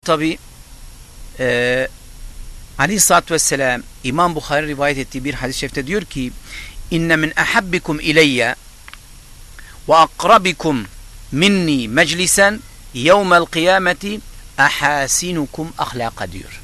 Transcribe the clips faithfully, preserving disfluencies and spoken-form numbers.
tabi e, Aleyhisselatü Vesselam İmam Bukhari rivayet ettiği bir hadis-i şerifte diyor ki inne min ahabbikum ileyye ve akrabikum minni meclisen yevmel kıyameti ahasinukum ahlaka diyor.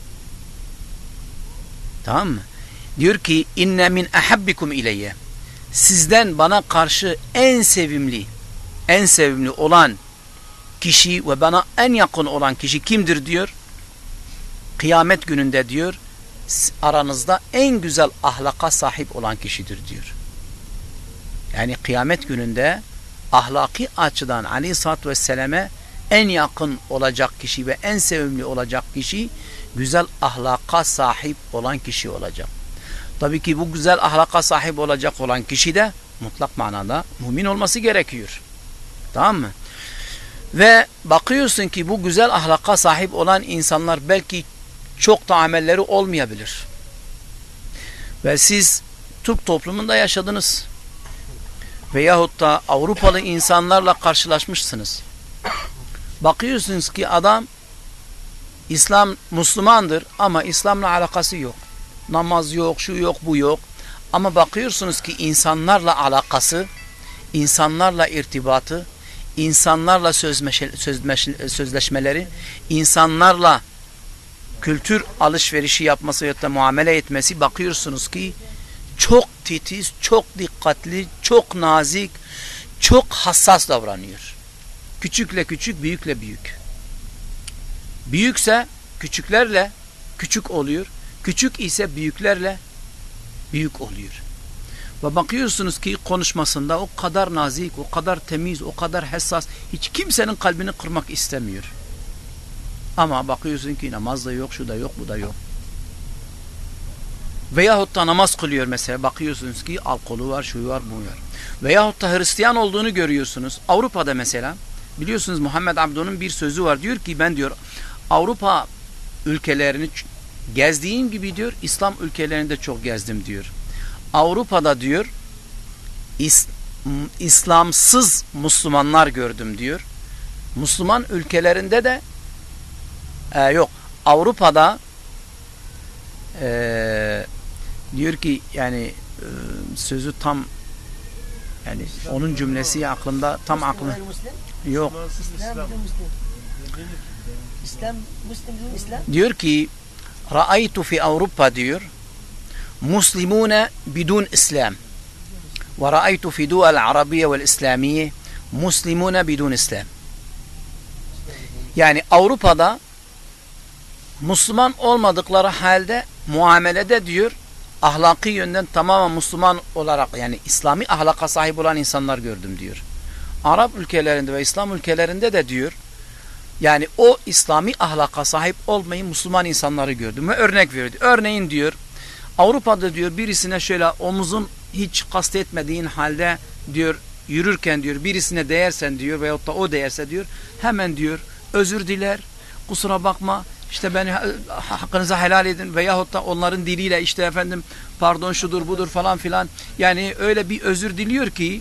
Tamam mı? Diyor ki inne min ahabbikum ileyye, sizden bana karşı en sevimli en sevimli olan kişi ve bana en yakın olan kişi kimdir diyor. Kıyamet gününde diyor aranızda en güzel ahlaka sahip olan kişidir diyor. Yani kıyamet gününde ahlaki açıdan Aleyhisselatü Vesselam'e en yakın olacak kişi ve en sevimli olacak kişi güzel ahlaka sahip olan kişi olacak. Tabii ki bu güzel ahlaka sahip olacak olan kişi de mutlak manada mümin olması gerekiyor. Tamam mı? Ve bakıyorsun ki bu güzel ahlaka sahip olan insanlar belki çok da amelleri olmayabilir. Ve siz Türk toplumunda yaşadınız. Veyahut da Avrupalı insanlarla karşılaşmışsınız. Bakıyorsunuz ki adam İslam Müslümandır ama İslam'la alakası yok. Namaz yok, şu yok, bu yok. Ama bakıyorsunuz ki insanlarla alakası, insanlarla irtibatı, insanlarla sözleşmeleri, insanlarla kültür alışverişi yapması ya da muamele etmesi, bakıyorsunuz ki çok titiz, çok dikkatli, çok nazik, çok hassas davranıyor. Küçükle küçük, büyükle büyük. Büyükse küçüklerle küçük oluyor. Küçük ise büyüklerle büyük oluyor. Ve bakıyorsunuz ki konuşmasında o kadar nazik, o kadar temiz, o kadar hassas, hiç kimsenin kalbini kırmak istemiyor. Ama bakıyorsun ki namaz da yok, şu da yok, bu da yok. Veyahut da namaz kılıyor mesela, bakıyorsunuz ki alkolü var, şu var, bu var. Veyahut da Hristiyan olduğunu görüyorsunuz. Avrupa'da mesela, biliyorsunuz Muhammed Abdu'nun bir sözü var. Diyor ki ben diyor Avrupa ülkelerini gezdiğim gibi diyor İslam ülkelerinde çok gezdim diyor. Avrupa'da diyor is, İslamsız Müslümanlar gördüm diyor. Müslüman ülkelerinde de e, yok. Avrupa'da e, diyor ki yani e, sözü tam yani onun cümlesi aklımda tam aklımda yok. İslam, Müslüman İslam. Diyor ki Ra'aytu fi Avrupa diyor Muslimune bidun İslam ve ra'aytu fi dual Arabiye vel İslamiye Muslimune bidun İslam. Yani Avrupa'da Müslüman olmadıkları halde muamelede diyor ahlaki yönden tamamen Müslüman olarak yani İslami ahlaka sahip olan insanlar gördüm diyor. Arap ülkelerinde ve İslam ülkelerinde de diyor yani o İslami ahlaka sahip olmayı Müslüman insanları gördüm ve örnek verdi. Örneğin diyor Avrupa'da diyor birisine şöyle omuzun hiç kastetmediğin halde diyor yürürken diyor birisine değersen diyor veyahut da o değerse diyor hemen diyor özür diler, kusura bakma işte beni hakkınıza helal edin veyahut da onların diliyle işte efendim pardon şudur budur falan filan yani öyle bir özür diliyor ki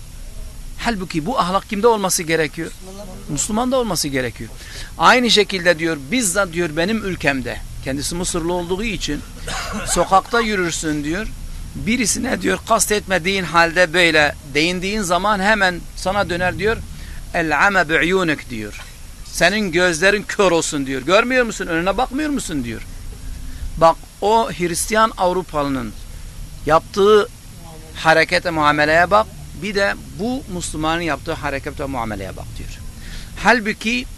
halbuki bu ahlak kimde olması gerekiyor? Müslüman'da olması gerekiyor. Aynı şekilde diyor bizzat diyor benim ülkemde kendisi Mısırlı olduğu için sokakta yürürsün diyor birisine diyor kastetmediğin halde böyle değindiğin zaman hemen sana döner diyor el-ame bi'yunek diyor. Senin gözlerin kör olsun diyor. Görmüyor musun? Önüne bakmıyor musun diyor. Bak o Hristiyan Avrupalının yaptığı harekete muameleye bak. Bir de bu Müslümanın yaptığı harekete muameleye bak diyor. Halbuki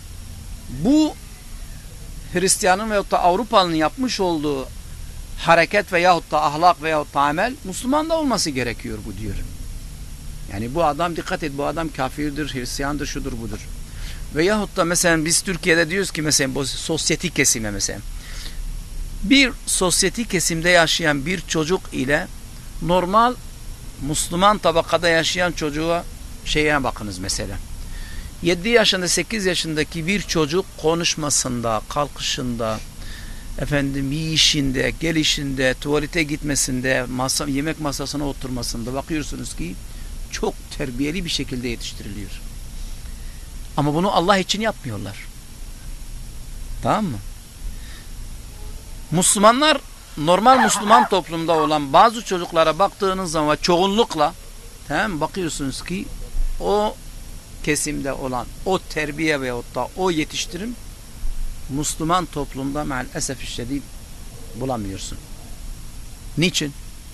bu Hristiyanın veyahut da Avrupalı'nın yapmış olduğu hareket veyahut da ahlak veyahut da amel Müslüman'da olması gerekiyor bu diyor. Yani bu adam dikkat et bu adam kafirdir, Hristiyandır, şudur budur. Veyahut da mesela biz Türkiye'de diyoruz ki mesela bu sosyetik kesime mesela bir sosyetik kesimde yaşayan bir çocuk ile normal Müslüman tabakada yaşayan çocuğa şeye bakınız mesela. yedi yaşında sekiz yaşındaki bir çocuk konuşmasında, kalkışında, efendim yiyişinde, gelişinde, tuvalete gitmesinde, masa, yemek masasına oturmasında bakıyorsunuz ki çok terbiyeli bir şekilde yetiştiriliyor. Ama bunu Allah için yapmıyorlar. Tamam mı? Müslümanlar, normal Müslüman toplumda olan bazı çocuklara baktığınız zaman çoğunlukla, tamam mı, bakıyorsunuz ki o kesimde olan o terbiye veyahut da o yetiştirim Müslüman toplumda maalesef şiddet bulamıyorsun. Niçin?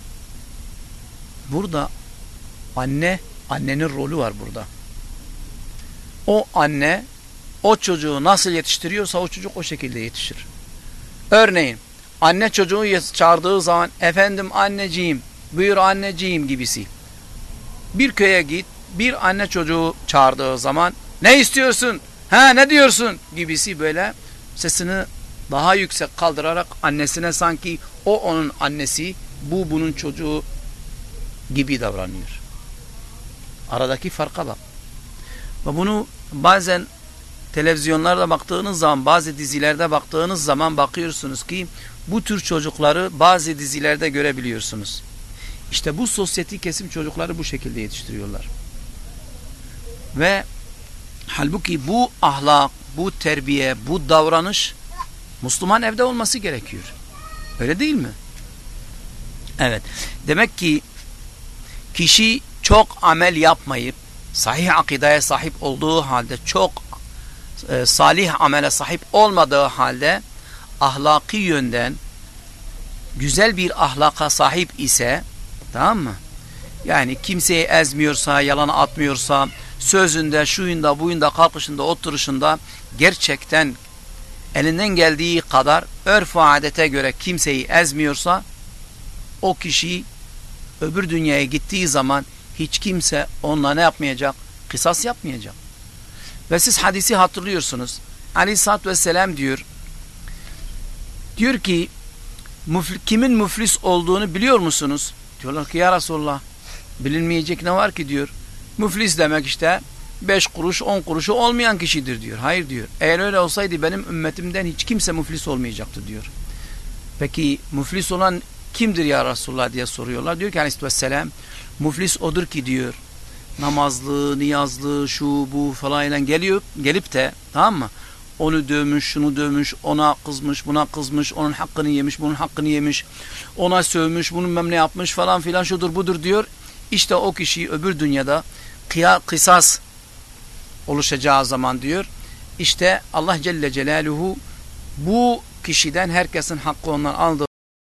Burada anne, annenin rolü var burada. O anne o çocuğu nasıl yetiştiriyorsa o çocuk o şekilde yetişir. Örneğin anne çocuğu çağırdığı zaman efendim anneciğim, buyur anneciğim gibisi. Bir köye git, bir anne çocuğu çağırdığı zaman ne istiyorsun? Ha ne diyorsun? Gibisi böyle sesini daha yüksek kaldırarak annesine sanki o onun annesi, bu bunun çocuğu gibi davranıyor. Aradaki farka bak. Ve bunu bazen televizyonlarda baktığınız zaman, bazı dizilerde baktığınız zaman bakıyorsunuz ki bu tür çocukları bazı dizilerde görebiliyorsunuz. İşte bu sosyetik kesim çocukları bu şekilde yetiştiriyorlar. Ve halbuki bu ahlak, bu terbiye, bu davranış Müslüman evde olması gerekiyor. Öyle değil mi? Evet. Demek ki kişi çok amel yapmayıp sahih akideye sahip olduğu halde, çok e, salih amele sahip olmadığı halde ahlaki yönden güzel bir ahlaka sahip ise, tamam mı? Yani kimseyi ezmiyorsa, yalan atmıyorsa, sözünde, şuyunda, buyunda, kalkışında, oturuşunda gerçekten elinden geldiği kadar örf ve adete göre kimseyi ezmiyorsa, o kişi öbür dünyaya gittiği zaman hiç kimse onunla ne yapmayacak? Kısas yapmayacak. Ve siz hadisi hatırlıyorsunuz. Aleyhisselatü Vesselam diyor, diyor ki müfl kimin müflis olduğunu biliyor musunuz? Diyorlar ki ya Resulullah, bilinmeyecek ne var ki diyor. Müflis demek işte beş kuruş on kuruşu olmayan kişidir diyor. Hayır diyor. Eğer öyle olsaydı benim ümmetimden hiç kimse müflis olmayacaktı diyor. Peki müflis olan kimdir ya Resulullah diye soruyorlar. Diyor ki Aleyhisselatü Vesselam, müflis odur ki diyor, namazlı, niyazlı, şu bu falan ile geliyor, gelip de, tamam mı, onu dövmüş, şunu dövmüş, ona kızmış, buna kızmış, onun hakkını yemiş, bunun hakkını yemiş, ona sövmüş, bunun mem ne yapmış falan filan, şudur budur diyor. İşte o kişi öbür dünyada kıya, kısas oluşacağı zaman diyor, işte Allah Celle Celaluhu bu kişiden herkesin hakkı ondan aldığı